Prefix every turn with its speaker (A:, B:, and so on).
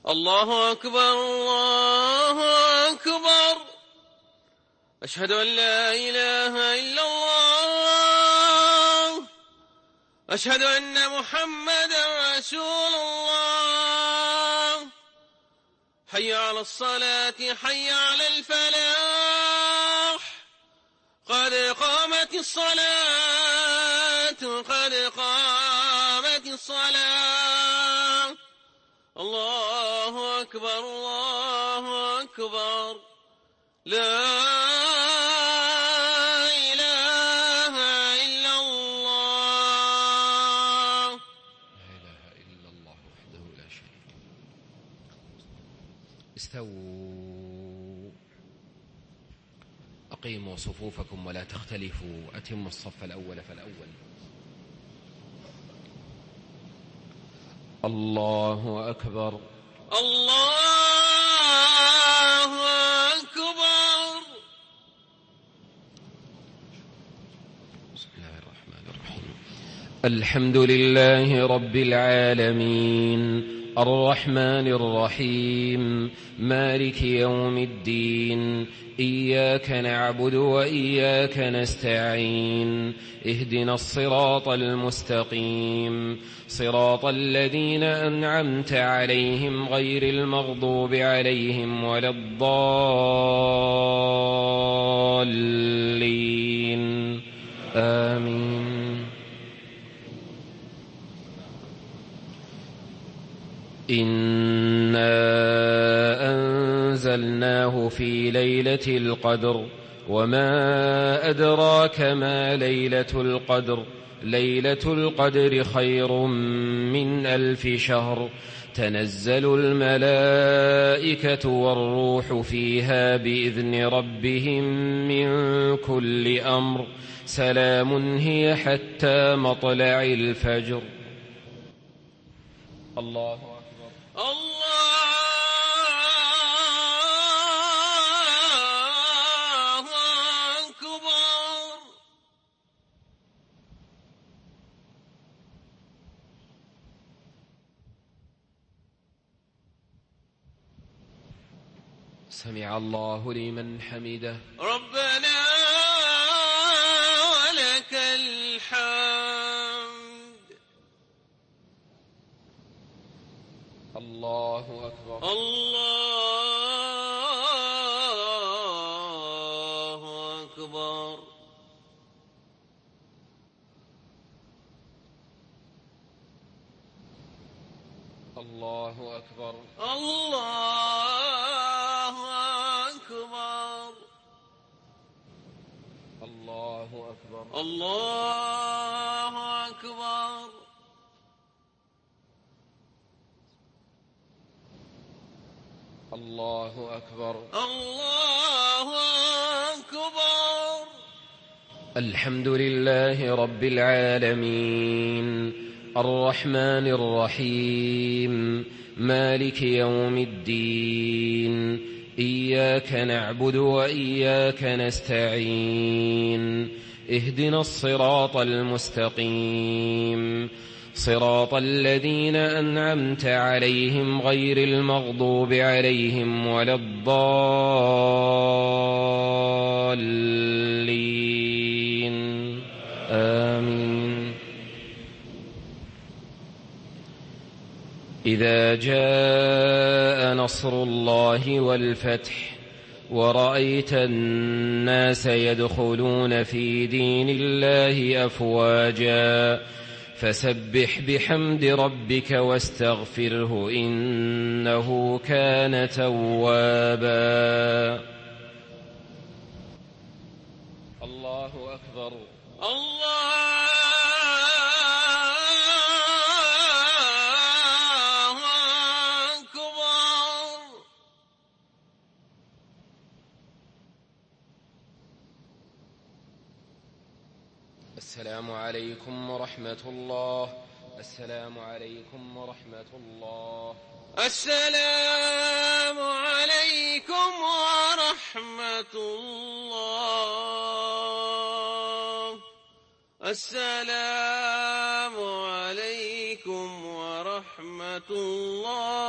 A: الله أكبر الله أكبر. أشهد أن لا إله إلا الله. أشهد أن محمدا رسول الله. حي على الصلاة حي على الفلاح. قد قامت الصلاة قد قامت الصلاة. الله أكبر الله أكبر. لا إله إلا الله.
B: لا إله إلا الله وحده لا شريك له. استووا، أقيموا صفوفكم ولا تختلفوا، أتموا الصف الأول فالأول. الله أكبر
A: الله أكبر.
B: بسم الله الرحمن الرحيم. الحمد لله رب العالمين، الرحمن الرحيم، مالك يوم الدين، إياك نعبد وإياك نستعين، اهدنا الصراط المستقيم، صراط الذين أنعمت عليهم غير المغضوب عليهم ولا الضالين، آمين. إنا أنزلناه في ليلة القدر، وما أدراك ما ليلة القدر، ليلة القدر خير من 1000 شهر، تنزل الملائكة والروح فيها بإذن ربهم من كل أمر، سلام هي حتى مطلع الفجر. الله أكبر
A: الله أكبر.
B: سمع الله لمن حمده.
A: ربنا ولك الحمد.
B: الله أكبر
A: الله أكبر.
B: الله أكبر
A: الله أكبر.
B: الله أكبر
A: الله أكبر.
B: الله أكبر
A: الله أكبر.
B: الحمد لله رب العالمين، الرحمن الرحيم، مالك يوم الدين، إياك نعبد وإياك نستعين، اهدنا الصراط المستقيم، صراط الذين أنعمت عليهم غير المغضوب عليهم ولا الضالين، آمين. إذا جاء نصر الله والفتح ورأيت الناس يدخلون في دين الله أفواجا فسبح بحمد ربك واستغفره إنه كان توابا. الله أكبر
A: الله أكبر.
B: السلام عليكم ورحمة الله. السلام عليكم ورحمة الله.
A: السلام عليكم ورحمة الله. السلام عليكم ورحمة الله.